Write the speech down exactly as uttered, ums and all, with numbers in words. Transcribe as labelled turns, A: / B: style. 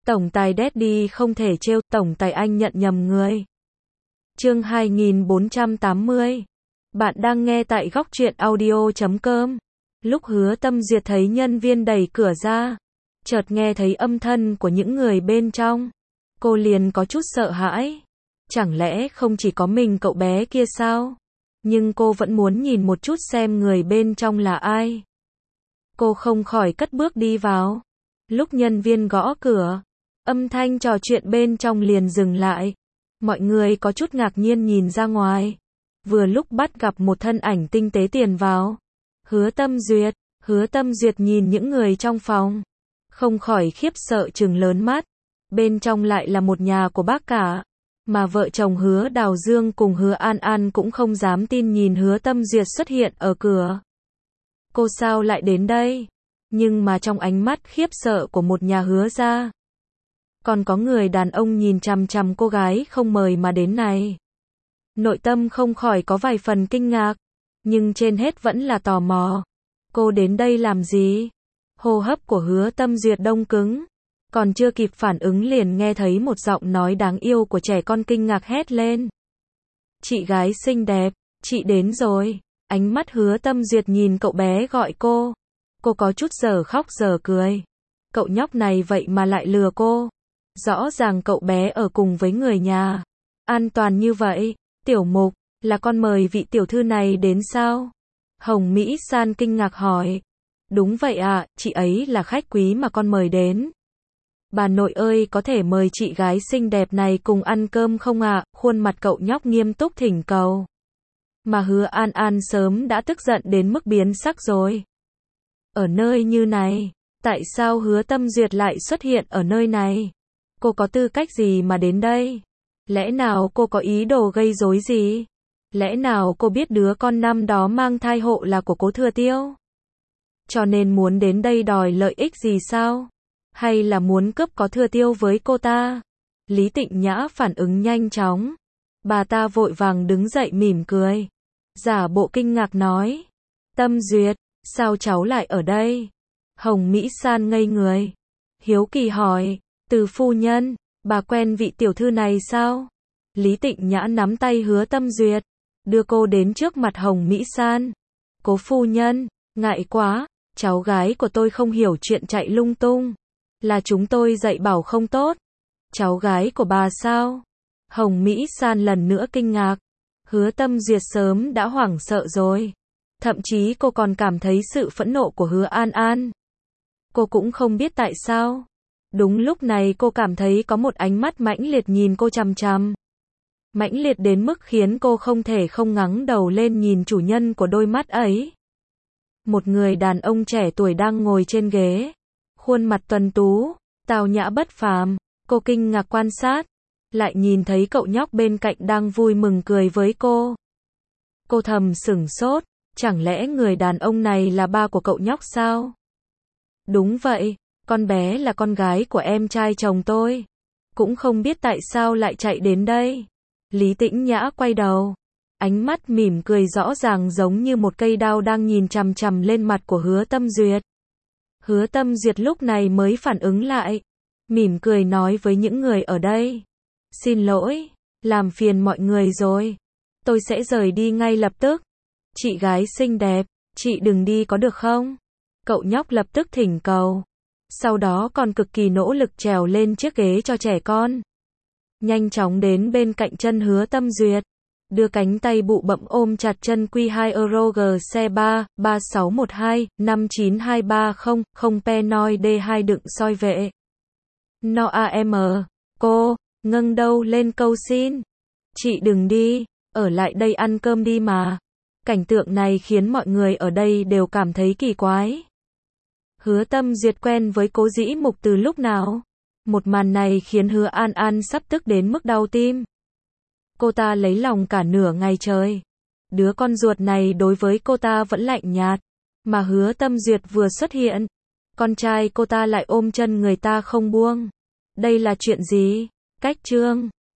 A: Tổng tài Daddy không thể trêu, tổng tài anh nhận nhầm người. Chương hai nghìn bốn trăm tám mươi. Bạn đang nghe tại góc truyện audio chấm com. Lúc Hứa Tâm Duyệt thấy nhân viên đẩy cửa ra, chợt nghe thấy âm thanh của những người bên trong, cô liền có chút sợ hãi. Chẳng lẽ không chỉ có mình cậu bé kia sao? Nhưng cô vẫn muốn nhìn một chút xem người bên trong là ai. Cô không khỏi cất bước đi vào. Lúc nhân viên gõ cửa, âm thanh trò chuyện bên trong liền dừng lại. Mọi người có chút ngạc nhiên nhìn ra ngoài. Vừa lúc bắt gặp một thân ảnh tinh tế tiền vào. Hứa Tâm Duyệt. Hứa Tâm Duyệt nhìn những người trong phòng, không khỏi khiếp sợ trừng lớn mắt. Bên trong lại là một nhà của bác cả. Mà vợ chồng Hứa Đào Dương cùng Hứa An An cũng không dám tin nhìn Hứa Tâm Duyệt xuất hiện ở cửa. Cô sao lại đến đây? Nhưng mà trong ánh mắt khiếp sợ của một nhà Hứa gia, còn có người đàn ông nhìn chằm chằm cô gái không mời mà đến này. Nội tâm không khỏi có vài phần kinh ngạc, nhưng trên hết vẫn là tò mò. Cô đến đây làm gì? Hô hấp của Hứa Tâm Duyệt đông cứng, còn chưa kịp phản ứng liền nghe thấy một giọng nói đáng yêu của trẻ con kinh ngạc hét lên. Chị gái xinh đẹp, chị đến rồi. Ánh mắt Hứa Tâm Duyệt nhìn cậu bé gọi cô. Cô có chút giờ khóc giờ cười. Cậu nhóc này vậy mà lại lừa cô. Rõ ràng cậu bé ở cùng với người nhà. An toàn như vậy. Tiểu Mục, là con mời vị tiểu thư này đến sao? Hồng Mỹ San kinh ngạc hỏi. Đúng vậy ạ, chị ấy là khách quý mà con mời đến. Bà nội ơi, có thể mời chị gái xinh đẹp này cùng ăn cơm không ạ? Khuôn mặt cậu nhóc nghiêm túc thỉnh cầu. Mà Hứa An An sớm đã tức giận đến mức biến sắc rồi. Ở nơi như này, tại sao Hứa Tâm Duyệt lại xuất hiện ở nơi này? Cô có tư cách gì mà đến đây? Lẽ nào cô có ý đồ gây rối gì? Lẽ nào cô biết đứa con năm đó mang thai hộ là của Cố Thừa Tiêu? Cho nên muốn đến đây đòi lợi ích gì sao? Hay là muốn cướp Có Thừa Tiêu với cô ta? Lý Tịnh Nhã phản ứng nhanh chóng. Bà ta vội vàng đứng dậy mỉm cười, giả bộ kinh ngạc nói. Tâm Duyệt, sao cháu lại ở đây? Hồng Mỹ San ngây người, hiếu kỳ hỏi. Từ phu nhân, bà quen vị tiểu thư này sao? Lý Tịnh Nhã nắm tay Hứa Tâm Duyệt, đưa cô đến trước mặt Hồng Mỹ San. Cố phu nhân, ngại quá, cháu gái của tôi không hiểu chuyện chạy lung tung. Là chúng tôi dạy bảo không tốt. Cháu gái của bà sao? Hồng Mỹ San lần nữa kinh ngạc. Hứa Tâm Duyệt sớm đã hoảng sợ rồi. Thậm chí cô còn cảm thấy sự phẫn nộ của Hứa An An. Cô cũng không biết tại sao. Đúng lúc này cô cảm thấy có một ánh mắt mãnh liệt nhìn cô chằm chằm. Mãnh liệt đến mức khiến cô không thể không ngẩng đầu lên nhìn chủ nhân của đôi mắt ấy. Một người đàn ông trẻ tuổi đang ngồi trên ghế. Khuôn mặt tuấn tú, tao nhã bất phàm. Cô kinh ngạc quan sát, lại nhìn thấy cậu nhóc bên cạnh đang vui mừng cười với cô. Cô thầm sửng sốt, chẳng lẽ người đàn ông này là ba của cậu nhóc sao? Đúng vậy, con bé là con gái của em trai chồng tôi. Cũng không biết tại sao lại chạy đến đây. Lý Tĩnh Nhã quay đầu, ánh mắt mỉm cười rõ ràng giống như một cây đao đang nhìn chằm chằm lên mặt của Hứa Tâm Duyệt. Hứa Tâm Duyệt lúc này mới phản ứng lại, mỉm cười nói với những người ở đây. Xin lỗi, làm phiền mọi người rồi. Tôi sẽ rời đi ngay lập tức. Chị gái xinh đẹp, chị đừng đi có được không? Cậu nhóc lập tức thỉnh cầu. Sau đó còn cực kỳ nỗ lực trèo lên chiếc ghế cho trẻ con. Nhanh chóng đến bên cạnh chân Hứa Tâm Duyệt. Đưa cánh tay bụ bậm ôm chặt chân Q hai Euro G C ba, ba sáu một hai, năm chín hai ba không, không Penoid D hai đựng soi vệ. No A M, cô, ngâng đầu lên cầu xin. Chị đừng đi, ở lại đây ăn cơm đi mà. Cảnh tượng này khiến mọi người ở đây đều cảm thấy kỳ quái. Hứa Tâm Duyệt quen với Cố Dĩ Mục từ lúc nào? Một màn này khiến Hứa An An sắp tức đến mức đau tim. Cô ta lấy lòng cả nửa ngày trời. Đứa con ruột này đối với cô ta vẫn lạnh nhạt. Mà Hứa Tâm Duyệt vừa xuất hiện, con trai cô ta lại ôm chân người ta không buông. Đây là chuyện gì? Cách trương.